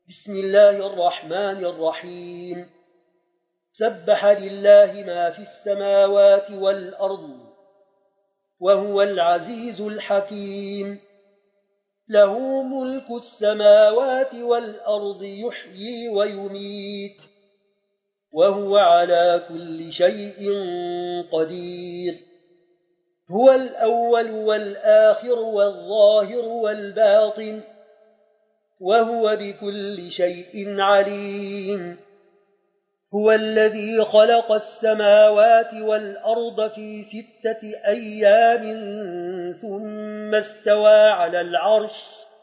بسم الله الرحمن الرحيم. سبح لله ما في السماوات والأرض وهو العزيز الحكيم. له ملك السماوات والأرض يحيي ويميت وهو على كل شيء قدير. هو الأول والآخر والظاهر والباطن وهو بكل شيء عليم. هو الذي خلق السماوات والأرض في 6 أيام ثم استوى على العرش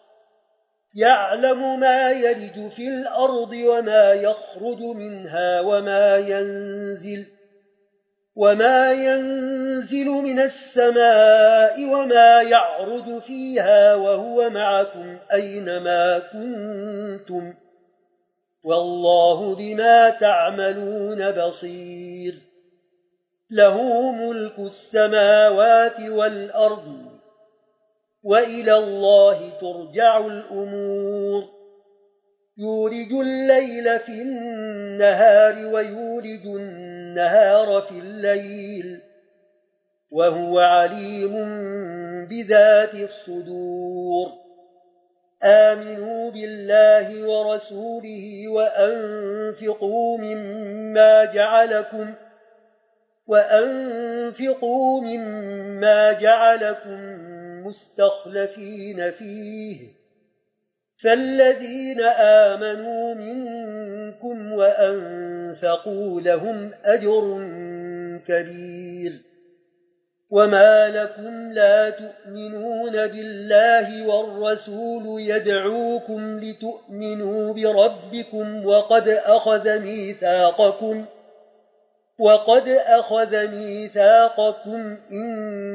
يعلم ما يلج في الأرض وما يخرج منها وما ينزل من السماء وما يعرج فيها وهو معكم أينما كنتم والله بما تعملون بصير. له ملك السماوات والأرض وإلى الله ترجع الأمور. يولج الليل في النهار ويولج النهار في الليل وهو عليم بذات الصدور. آمنوا بالله ورسوله وأنفقوا مما جعلكم مستخلفين فيه فالذين آمنوا منكم وأنفقوا لهم أجر كبير. وما لكم لا تؤمنون بالله والرسول يدعوكم لتؤمنوا بربكم وقد أخذ ميثاقكم إن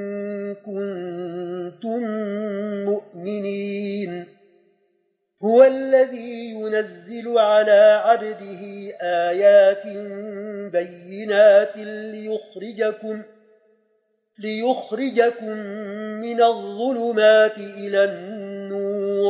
كنتم مؤمنين. هو الذي ينزل على عبده آيات بينات ليخرجكم من الظلمات إلى النور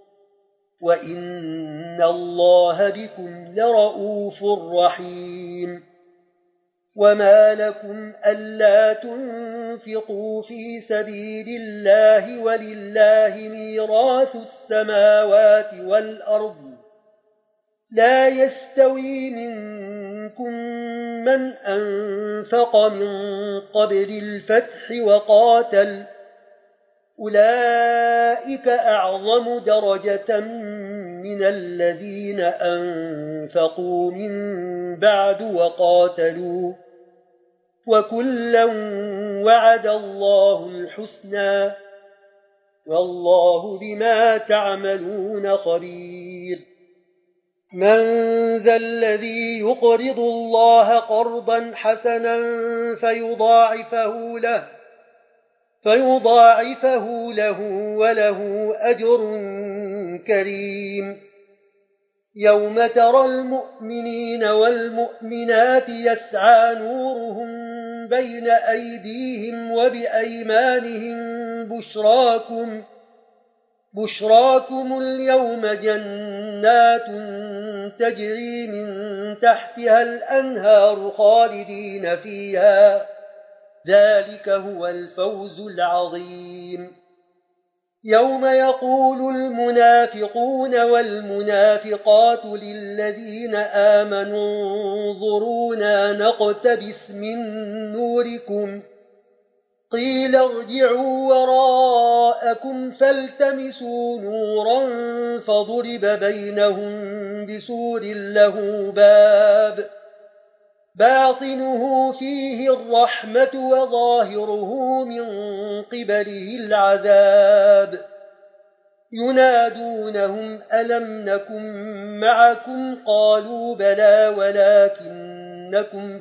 وإن الله بكم لرؤوف رحيم. وما لكم ألا تنفقوا في سبيل الله ولله ميراث السماوات والأرض لا يستوي منكم من أنفق من قبل الفتح وقاتل أولئك أعظم درجة من الذين أنفقوا من بعد وقاتلوا وكلا وعد الله الحسنى والله بما تعملون خبير. من ذا الذي يقرض الله قرضا حسنا فيضاعفه له وله أجر كريم. يوم ترى المؤمنين والمؤمنات يسعى نورهم بين أيديهم وبأيمانهم بشراكم اليوم جنات تجري من تحتها الأنهار خالدين فيها ذلك هو الفوز العظيم. يوم يقول المنافقون والمنافقات للذين آمنوا انظرونا نقتبس من نوركم قيل ارجعوا وراءكم فالتمسوا نورا فضرب بينهم بسور له باب باطنه فيه الرحمة وظاهره من قبله العذاب. ينادونهم ألم نكن معكم قالوا بلى ولكنكم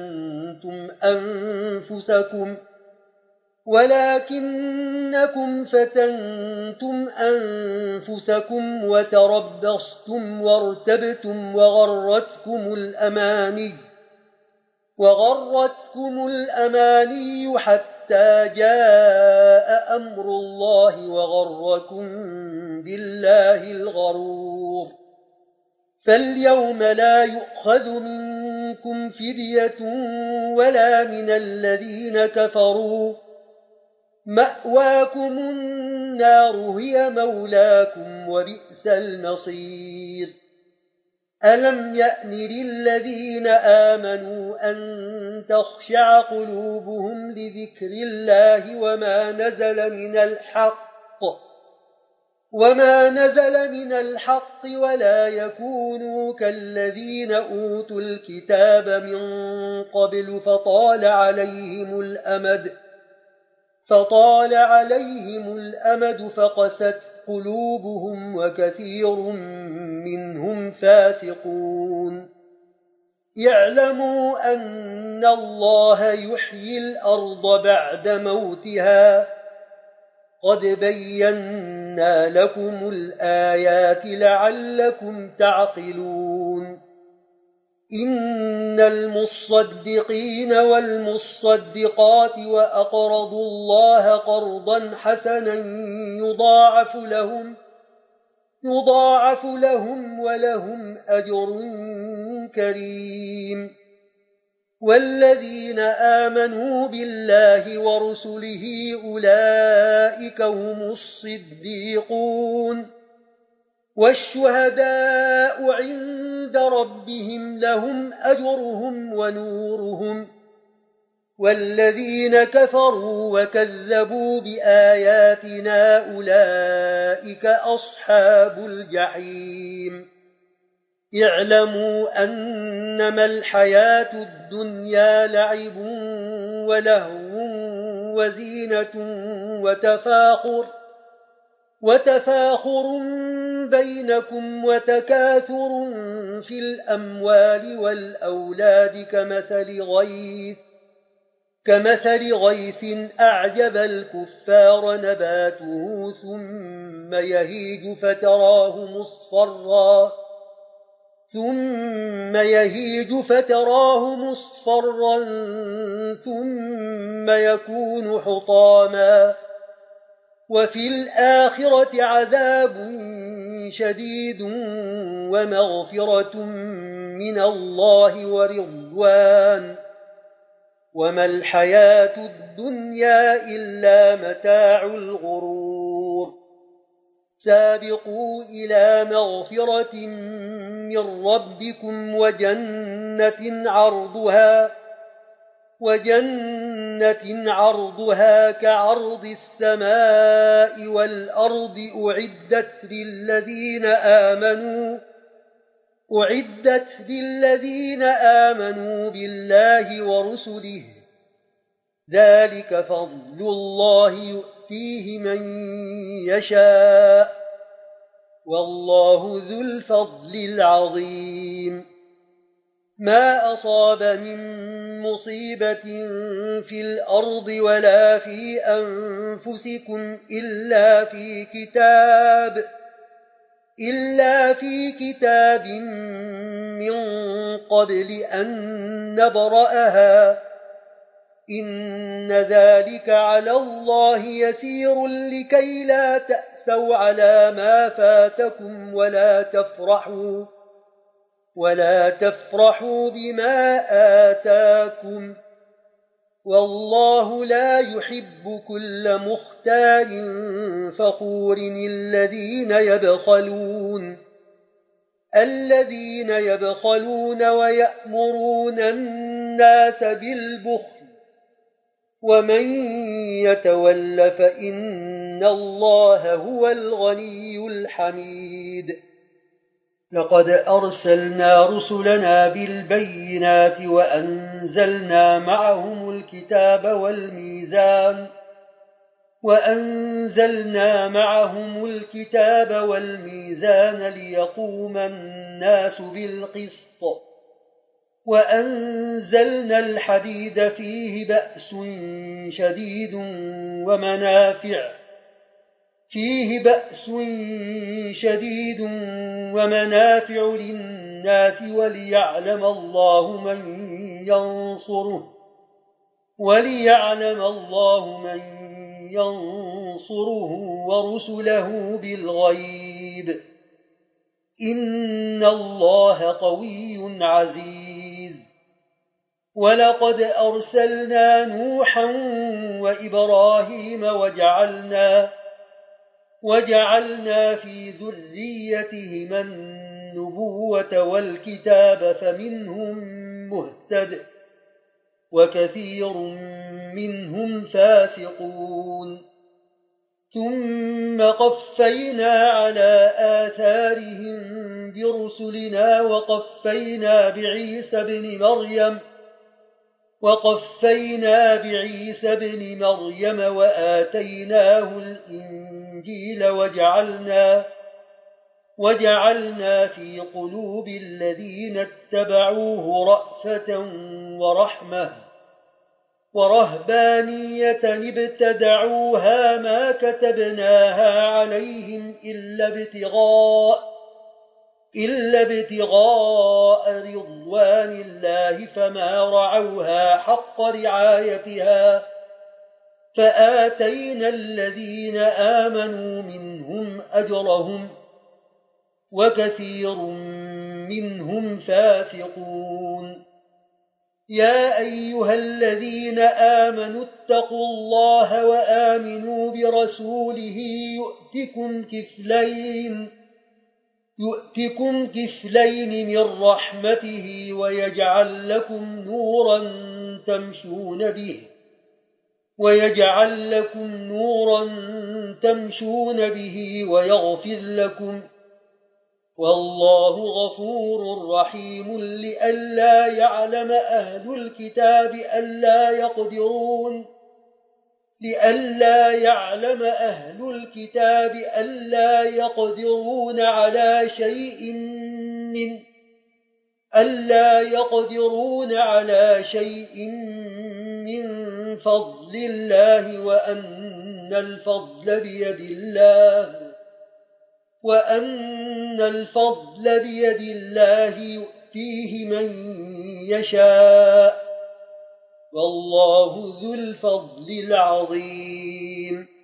فتنتم أنفسكم وتربصتم وارتبتم وغرتكم الأماني حتى جاء أمر الله وغركم بالله الغرور. فاليوم لا يؤخذ منكم فدية ولا من الذين كفروا، مأواكم النار هي مولاكم وبئس المصير. ألم يأن للذين آمنوا أن تخشع قلوبهم لذكر الله وما نزل من الحق ولا يكونوا كالذين أوتوا الكتاب من قبل فطال عليهم الأمد فقست قلوبهم وكثير منهم فاسقون. يعلموا أن الله يحيي الأرض بعد موتها، قد بينا لكم الآيات لعلكم تعقلون. إن المصدقين والمصدقات وأقرضوا الله قرضا حسنا يضاعف لهم ولهم أجر كريم. والذين آمنوا بالله ورسله أولئك هم الصديقون والشهداء عند ربهم لهم أجرهم ونورهم. والذين كفروا وكذبوا بآياتنا أولئك أصحاب الجحيم. اعلموا أنما الحياة الدنيا لعب ولهو وزينة وتفاخر بينكم وتكاثر في الأموال والأولاد كمثل غيث أعجب الكفار نباته ثم يهيج فتراه مصفرا ثم يكون حطاما، وفي الآخرة عذاب شديد ومغفرة من الله ورضوان، وما الحياة الدنيا إلا متاع الغرور. سابقوا إلى مغفرة من ربكم وجنة عرضها كعرض السماء والأرض أعدت للذين آمنوا بالله ورسله، ذلك فضل الله يؤتيه من يشاء، والله ذو الفضل العظيم. ما أصاب من مصيبة في الأرض ولا في أنفسكم إلا في كتاب من قبل أن نبرأها، إن ذلك على الله يسير لكي لا تأسوا على ما فاتكم ولا تفرحوا بما آتاكم، والله لا يحب كل مختال فخور. الذين يبخلون ويأمرون الناس بالبخل، ومن يتول فإن الله هو الغني الحميد. لقد أرسلنا رسلنا بالبينات وأنزلنا معهم الكتاب والميزان ليقوم الناس بالقسط، وأنزلنا الحديد فيه بأس شديد ومنافع للناس وليعلم الله من ينصره ورسله بالغيب، إن إن الله قوي عزيز ولقد أرسلنا نوحا وإبراهيم وجعلنا في ذريتهما النبوة والكتاب فمنهم مهتد وكثير منهم فاسقون ثم قفينا على آثارهم برسلنا وقفينا بعيسى بن مريم وآتيناه الإنجيل وجعلنا في قلوب الذين اتبعوه رأفة ورحمة ورهبانية ابتدعوها ما كتبناها عليهم إلا ابتغاء رضوان الله فما رعوها حق رعايتها فآتينا الذين آمنوا منهم أجرهم وكثير منهم فاسقون يا أيها الذين آمنوا اتقوا الله وآمنوا برسوله يؤتكم كفلين من رحمته ويجعل لكم نورا تمشون به ويغفر لكم والله غفور رحيم لئلا يعلم أهل الكتاب ألا يقدرون على شيء من فضل الله وأن الفضل بيد الله يؤتيه من يشاء والله ذو الفضل العظيم